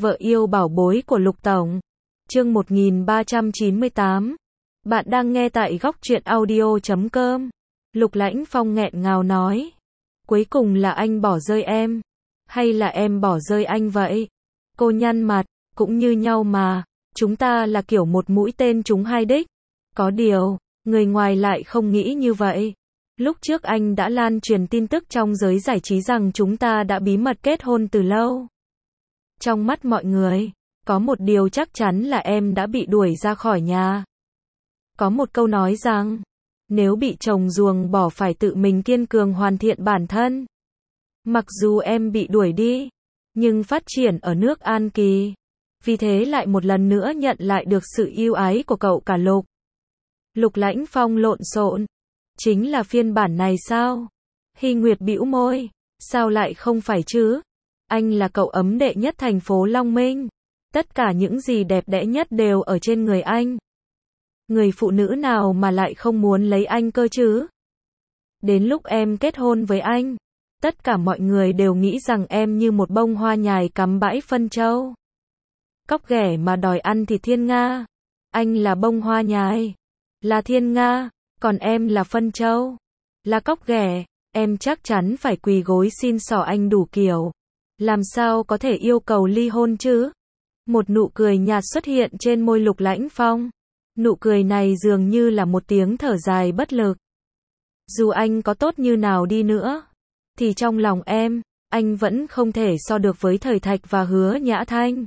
Vợ yêu bảo bối của Lục Tổng. Chương 1398. Bạn đang nghe tại góc truyện audio.com. Lục Lãnh Phong nghẹn ngào nói. Cuối cùng là anh bỏ rơi em. Hay là em bỏ rơi anh vậy? Cô nhăn mặt, cũng như nhau mà. Chúng ta là kiểu một mũi tên trúng hai đích. Có điều, người ngoài lại không nghĩ như vậy. Lúc trước anh đã lan truyền tin tức trong giới giải trí rằng chúng ta đã bí mật kết hôn từ lâu. Trong mắt mọi người, có một điều chắc chắn là em đã bị đuổi ra khỏi nhà. Có một câu nói rằng, nếu bị chồng ruồng bỏ phải tự mình kiên cường hoàn thiện bản thân. Mặc dù em bị đuổi đi, nhưng phát triển ở nước An Kỳ. Vì thế lại một lần nữa nhận lại được sự yêu ái của cậu cả Lục. Lục Lãnh Phong lộn xộn. Chính là phiên bản này sao? Hy Nguyệt bĩu môi. Sao lại không phải chứ? Anh là cậu ấm đệ nhất thành phố Long Minh. Tất cả những gì đẹp đẽ nhất đều ở trên người anh. Người phụ nữ nào mà lại không muốn lấy anh cơ chứ? Đến lúc em kết hôn với anh, tất cả mọi người đều nghĩ rằng em như một bông hoa nhài cắm bãi phân châu. Cóc ghẻ mà đòi ăn thịt thiên nga. Anh là bông hoa nhài, là thiên nga, còn em là phân châu, là cóc ghẻ. Em chắc chắn phải quỳ gối xin xỏ anh đủ kiểu. Làm sao có thể yêu cầu ly hôn chứ? Một nụ cười nhạt xuất hiện trên môi Lục Lãnh Phong. Nụ cười này dường như là một tiếng thở dài bất lực. Dù anh có tốt như nào đi nữa, thì trong lòng em, anh vẫn không thể so được với Thời Thạch và Hứa Nhã Thanh.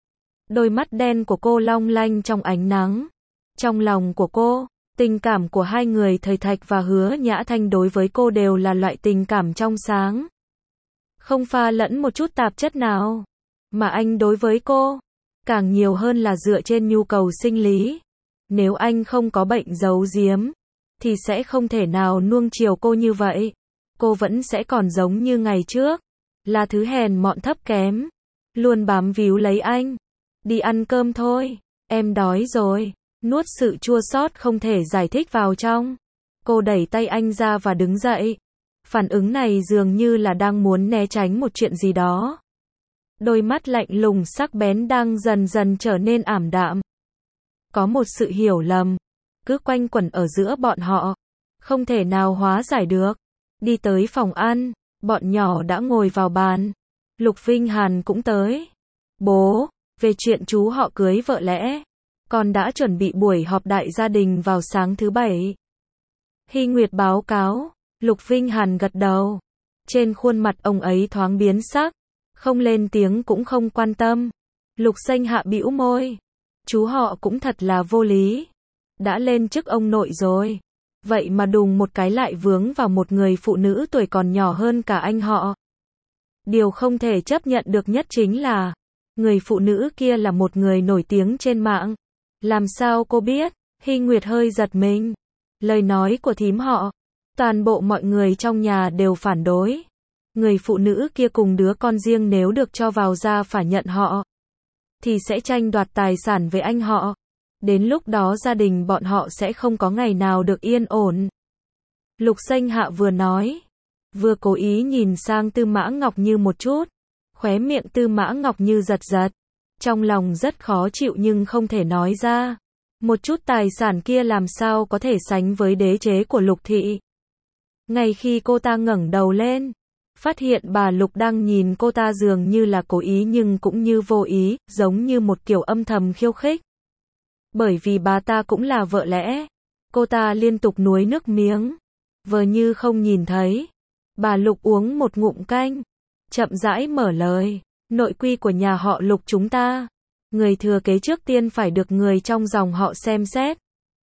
Đôi mắt đen của cô long lanh trong ánh nắng. Trong lòng của cô, tình cảm của hai người Thời Thạch và Hứa Nhã Thanh đối với cô đều là loại tình cảm trong sáng. Không pha lẫn một chút tạp chất nào. Mà anh đối với cô, càng nhiều hơn là dựa trên nhu cầu sinh lý. Nếu anh không có bệnh giấu giếm, thì sẽ không thể nào nuông chiều cô như vậy. Cô vẫn sẽ còn giống như ngày trước, là thứ hèn mọn thấp kém, luôn bám víu lấy anh. Đi ăn cơm thôi, em đói rồi. Nuốt sự chua xót không thể giải thích vào trong. Cô đẩy tay anh ra và đứng dậy. Phản ứng này dường như là đang muốn né tránh một chuyện gì đó. Đôi mắt lạnh lùng sắc bén đang dần dần trở nên ảm đạm. Có một sự hiểu lầm, cứ quanh quẩn ở giữa bọn họ, không thể nào hóa giải được. Đi tới phòng ăn, bọn nhỏ đã ngồi vào bàn. Lục Vinh Hàn cũng tới. Bố, về chuyện chú họ cưới vợ lẽ, con đã chuẩn bị buổi họp đại gia đình vào sáng thứ Bảy. Hy Nguyệt báo cáo. Lục Vinh Hàn gật đầu. Trên khuôn mặt ông ấy thoáng biến sắc, không lên tiếng cũng không quan tâm. Lục Xanh Hạ bĩu môi. Chú họ cũng thật là vô lý. Đã lên chức ông nội rồi, vậy mà đùng một cái lại vướng vào một người phụ nữ tuổi còn nhỏ hơn cả anh họ. Điều không thể chấp nhận được nhất chính là, người phụ nữ kia là một người nổi tiếng trên mạng. Làm sao cô biết? Hy Nguyệt hơi giật mình. Lời nói của thím họ, toàn bộ mọi người trong nhà đều phản đối. Người phụ nữ kia cùng đứa con riêng nếu được cho vào gia phải nhận họ, thì sẽ tranh đoạt tài sản với anh họ. Đến lúc đó gia đình bọn họ sẽ không có ngày nào được yên ổn. Lục Xanh Hạ vừa nói, vừa cố ý nhìn sang Tư Mã Ngọc Như một chút. Khóe miệng Tư Mã Ngọc Như giật giật. Trong lòng rất khó chịu nhưng không thể nói ra. Một chút tài sản kia làm sao có thể sánh với đế chế của Lục thị. Ngay khi cô ta ngẩng đầu lên, phát hiện bà Lục đang nhìn cô ta dường như là cố ý nhưng cũng như vô ý, giống như một kiểu âm thầm khiêu khích. Bởi vì bà ta cũng là vợ lẽ, cô ta liên tục nuốt nước miếng, vờ như không nhìn thấy. Bà Lục uống một ngụm canh, chậm rãi mở lời. Nội quy của nhà họ Lục chúng ta, người thừa kế trước tiên phải được người trong dòng họ xem xét,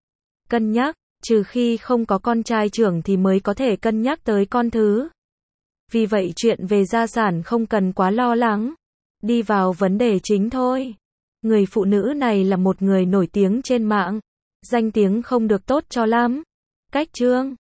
cân nhắc, trừ khi không có con trai trưởng thì mới có thể cân nhắc tới con thứ. Vì vậy chuyện về gia sản không cần quá lo lắng. Đi vào vấn đề chính thôi. Người phụ nữ này là một người nổi tiếng trên mạng. Danh tiếng không được tốt cho lắm. Cách chương